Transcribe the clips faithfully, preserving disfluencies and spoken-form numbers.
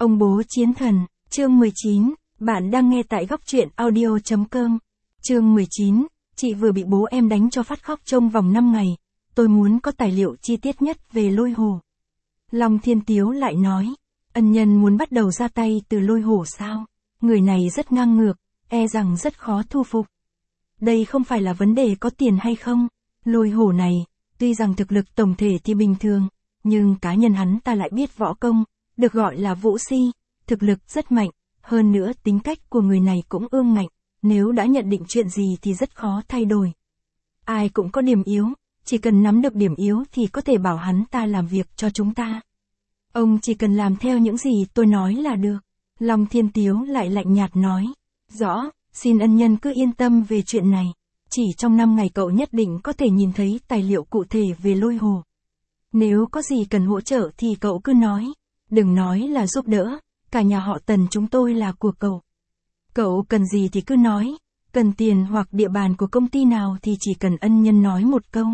Ông bố chiến thần, chương mười chín, bạn đang nghe tại góc truyện audio chấm com. Chương mười chín, chị vừa bị bố em đánh cho phát khóc trong vòng năm ngày, tôi muốn có tài liệu chi tiết nhất về Lôi Hổ. Long Thiên Tiếu lại nói, ân nhân muốn bắt đầu ra tay từ Lôi Hổ sao? Người này rất ngang ngược, e rằng rất khó thu phục. Đây không phải là vấn đề có tiền hay không. Lôi Hổ này, tuy rằng thực lực tổng thể thì bình thường, nhưng cá nhân hắn ta lại biết võ công, được gọi là vũ si, thực lực rất mạnh, hơn nữa tính cách của người này cũng ương ngạnh, nếu đã nhận định chuyện gì thì rất khó thay đổi. Ai cũng có điểm yếu, chỉ cần nắm được điểm yếu thì có thể bảo hắn ta làm việc cho chúng ta. Ông chỉ cần làm theo những gì tôi nói là được. Long Thiên Tiếu lại lạnh nhạt nói, rõ, xin ân nhân cứ yên tâm về chuyện này. Chỉ trong năm ngày cậu nhất định có thể nhìn thấy tài liệu cụ thể về Lôi Hổ. Nếu có gì cần hỗ trợ thì cậu cứ nói. Đừng nói là giúp đỡ, cả nhà họ Tần chúng tôi là của cậu. Cậu cần gì thì cứ nói, cần tiền hoặc địa bàn của công ty nào thì chỉ cần ân nhân nói một câu.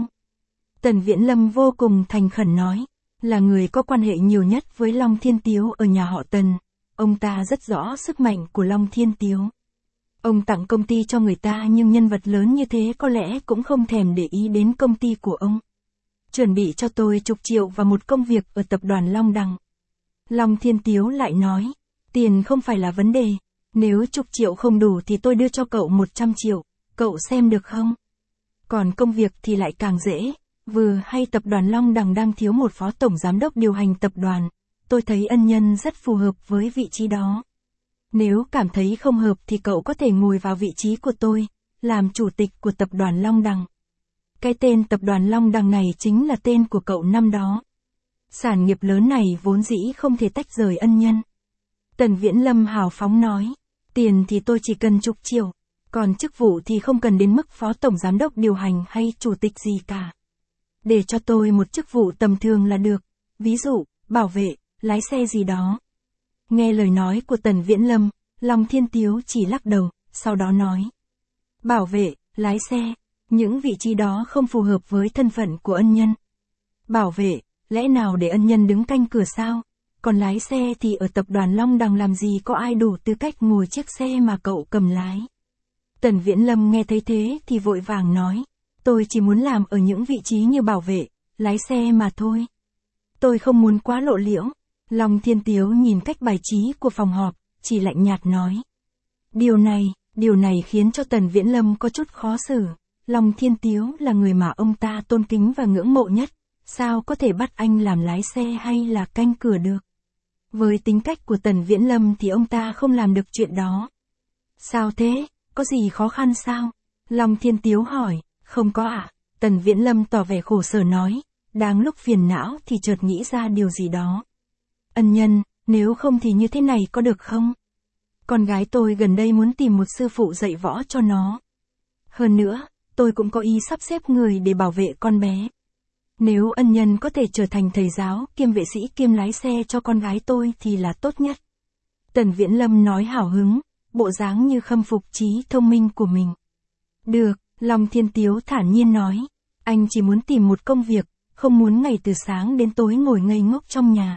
Tần Viễn Lâm vô cùng thành khẩn nói, là người có quan hệ nhiều nhất với Long Thiên Tiếu ở nhà họ Tần, ông ta rất rõ sức mạnh của Long Thiên Tiếu. Ông tặng công ty cho người ta nhưng nhân vật lớn như thế có lẽ cũng không thèm để ý đến công ty của ông. Chuẩn bị cho tôi chục triệu và một công việc ở tập đoàn Long Đằng. Long Thiên Tiếu lại nói, tiền không phải là vấn đề, nếu chục triệu không đủ thì tôi đưa cho cậu một trăm triệu, cậu xem được không? Còn công việc thì lại càng dễ, vừa hay tập đoàn Long Đằng đang thiếu một phó tổng giám đốc điều hành tập đoàn, tôi thấy ân nhân rất phù hợp với vị trí đó. Nếu cảm thấy không hợp thì cậu có thể ngồi vào vị trí của tôi, làm chủ tịch của tập đoàn Long Đằng. Cái tên tập đoàn Long Đằng này chính là tên của cậu năm đó. Sản nghiệp lớn này vốn dĩ không thể tách rời ân nhân. Tần Viễn Lâm hào phóng nói, tiền thì tôi chỉ cần chục triệu, còn chức vụ thì không cần đến mức phó tổng giám đốc điều hành hay chủ tịch gì cả. Để cho tôi một chức vụ tầm thường là được, ví dụ, bảo vệ, lái xe gì đó. Nghe lời nói của Tần Viễn Lâm, Long Thiên Tiếu chỉ lắc đầu, sau đó nói, bảo vệ, lái xe, những vị trí đó không phù hợp với thân phận của ân nhân. Bảo vệ, lẽ nào để ân nhân đứng canh cửa sao? Còn lái xe thì ở tập đoàn Long Đằng làm gì có ai đủ tư cách ngồi chiếc xe mà cậu cầm lái. Tần Viễn Lâm nghe thấy thế thì vội vàng nói, tôi chỉ muốn làm ở những vị trí như bảo vệ, lái xe mà thôi. Tôi không muốn quá lộ liễu. Long Thiên Tiếu nhìn cách bài trí của phòng họp, chỉ lạnh nhạt nói. Điều này, điều này khiến cho Tần Viễn Lâm có chút khó xử. Long Thiên Tiếu là người mà ông ta tôn kính và ngưỡng mộ nhất, sao có thể bắt anh làm lái xe hay là canh cửa được. Với tính cách của Tần Viễn Lâm thì ông ta không làm được chuyện đó. Sao thế, có gì khó khăn sao? Long Thiên Tiếu hỏi, không có ạ. À? Tần Viễn Lâm tỏ vẻ khổ sở nói, đang lúc phiền não thì chợt nghĩ ra điều gì đó. Ân nhân, nếu không thì như thế này có được không? Con gái tôi gần đây muốn tìm một sư phụ dạy võ cho nó. Hơn nữa, tôi cũng có ý sắp xếp người để bảo vệ con bé. Nếu ân nhân có thể trở thành thầy giáo, kiêm vệ sĩ kiêm lái xe cho con gái tôi thì là tốt nhất. Tần Viễn Lâm nói hào hứng, bộ dáng như khâm phục trí thông minh của mình. Được, Long Thiên Tiếu thản nhiên nói, anh chỉ muốn tìm một công việc, không muốn ngày từ sáng đến tối ngồi ngây ngốc trong nhà.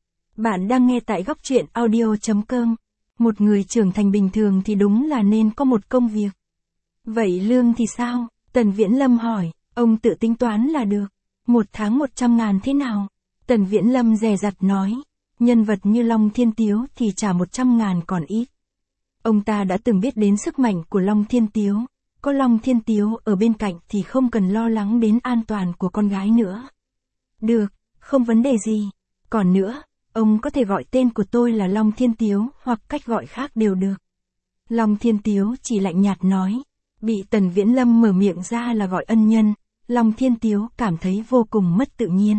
Bạn đang nghe tại góc truyện audio chấm com. Một người trưởng thành bình thường thì đúng là nên có một công việc. Vậy lương thì sao? Tần Viễn Lâm hỏi, ông tự tính toán là được. Một tháng một trăm ngàn thế nào? Tần Viễn Lâm dè dặt nói, nhân vật như Long Thiên Tiếu thì trả một trăm ngàn còn ít. Ông ta đã từng biết đến sức mạnh của Long Thiên Tiếu, có Long Thiên Tiếu ở bên cạnh thì không cần lo lắng đến an toàn của con gái nữa. Được, không vấn đề gì. Còn nữa, ông có thể gọi tên của tôi là Long Thiên Tiếu hoặc cách gọi khác đều được. Long Thiên Tiếu chỉ lạnh nhạt nói, bị Tần Viễn Lâm mở miệng ra là gọi ân nhân, Long Thiên Tiếu cảm thấy vô cùng mất tự nhiên.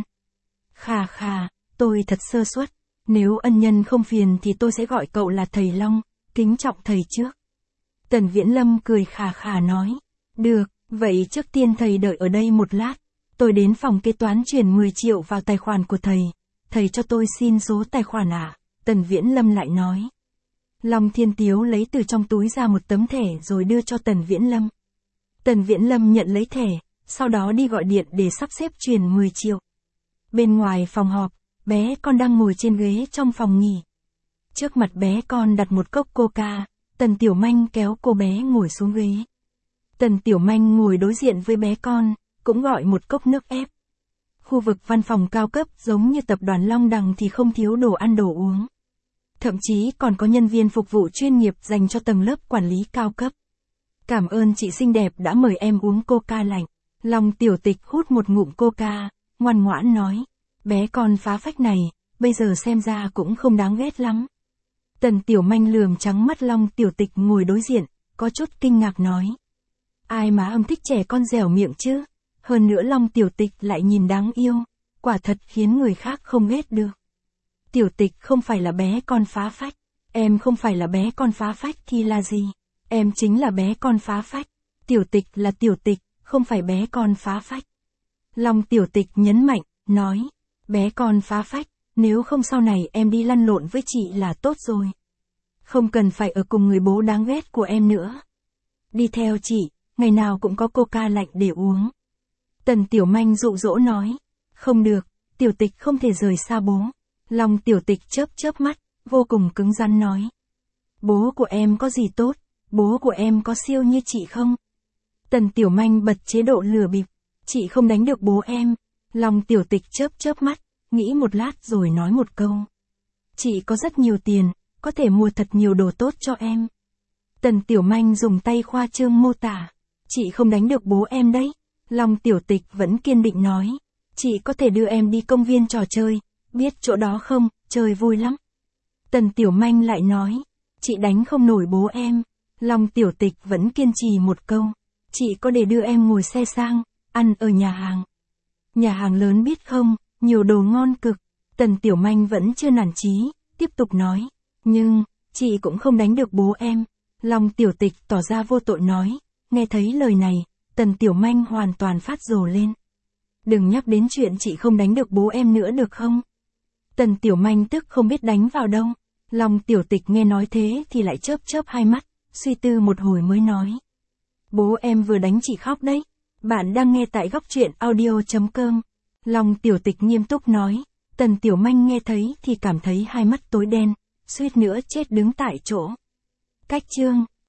Khà khà, tôi thật sơ suất, nếu ân nhân không phiền thì tôi sẽ gọi cậu là thầy Long, kính trọng thầy trước. Tần Viễn Lâm cười khà khà nói, được, vậy trước tiên thầy đợi ở đây một lát, tôi đến phòng kế toán chuyển mười triệu vào tài khoản của thầy, thầy cho tôi xin số tài khoản à? Tần Viễn Lâm lại nói. Long Thiên Tiếu lấy từ trong túi ra một tấm thẻ rồi đưa cho Tần Viễn Lâm. Tần Viễn Lâm nhận lấy thẻ, sau đó đi gọi điện để sắp xếp chuyển mười triệu. Bên ngoài phòng họp, bé con đang ngồi trên ghế trong phòng nghỉ. Trước mặt bé con đặt một cốc coca, Tần Tiểu Manh kéo cô bé ngồi xuống ghế. Tần Tiểu Manh ngồi đối diện với bé con, cũng gọi một cốc nước ép. Khu vực văn phòng cao cấp giống như tập đoàn Long Đằng thì không thiếu đồ ăn đồ uống. Thậm chí còn có nhân viên phục vụ chuyên nghiệp dành cho tầng lớp quản lý cao cấp. Cảm ơn chị xinh đẹp đã mời em uống coca lạnh. Long Tiểu Tịch hút một ngụm coca, ngoan ngoãn nói. Bé con phá phách này, bây giờ xem ra cũng không đáng ghét lắm. Tần Tiểu Manh lườm trắng mắt Long Tiểu Tịch ngồi đối diện, có chút kinh ngạc nói. Ai mà âm thích trẻ con dẻo miệng chứ? Hơn nữa Long Tiểu Tịch lại nhìn đáng yêu, quả thật khiến người khác không ghét được. Tiểu Tịch không phải là bé con phá phách, em không phải là bé con phá phách thì là gì? Em chính là bé con phá phách, Tiểu Tịch là Tiểu Tịch, không phải bé con phá phách. Long Tiểu Tịch nhấn mạnh, nói, bé con phá phách, nếu không sau này em đi lăn lộn với chị là tốt rồi. Không cần phải ở cùng người bố đáng ghét của em nữa. Đi theo chị, ngày nào cũng có coca lạnh để uống. Tần Tiểu Manh dụ dỗ nói, không được, Tiểu Tịch không thể rời xa bố. Long Tiểu Tịch chớp chớp mắt, vô cùng cứng rắn nói. Bố của em có gì tốt, bố của em có siêu như chị không? Tần Tiểu Manh bật chế độ lừa bịp, chị không đánh được bố em. Long Tiểu Tịch chớp chớp mắt, nghĩ một lát rồi nói một câu. Chị có rất nhiều tiền, có thể mua thật nhiều đồ tốt cho em. Tần Tiểu Manh dùng tay khoa trương mô tả. Chị không đánh được bố em đấy. Long Tiểu Tịch vẫn kiên định nói. Chị có thể đưa em đi công viên trò chơi, biết chỗ đó không, chơi vui lắm. Tần Tiểu Manh lại nói. Chị đánh không nổi bố em. Long Tiểu Tịch vẫn kiên trì một câu. Chị có để đưa em ngồi xe sang, ăn ở nhà hàng. Nhà hàng lớn biết không, nhiều đồ ngon cực. Tần Tiểu Manh vẫn chưa nản chí, tiếp tục nói. Nhưng, chị cũng không đánh được bố em. Long Tiểu Tịch tỏ ra vô tội nói. Nghe thấy lời này, Tần Tiểu Manh hoàn toàn phát rồ lên. Đừng nhắc đến chuyện chị không đánh được bố em nữa được không? Tần Tiểu Manh tức không biết đánh vào đâu. Long Tiểu Tịch nghe nói thế thì lại chớp chớp hai mắt, suy tư một hồi mới nói. Bố em vừa đánh chị khóc đấy. Bạn đang nghe tại góc truyện audio chấm com. Long Tiểu Tịch nghiêm túc nói. Tần Tiểu Manh nghe thấy thì cảm thấy hai mắt tối đen, suýt nữa chết đứng tại chỗ. Cách chương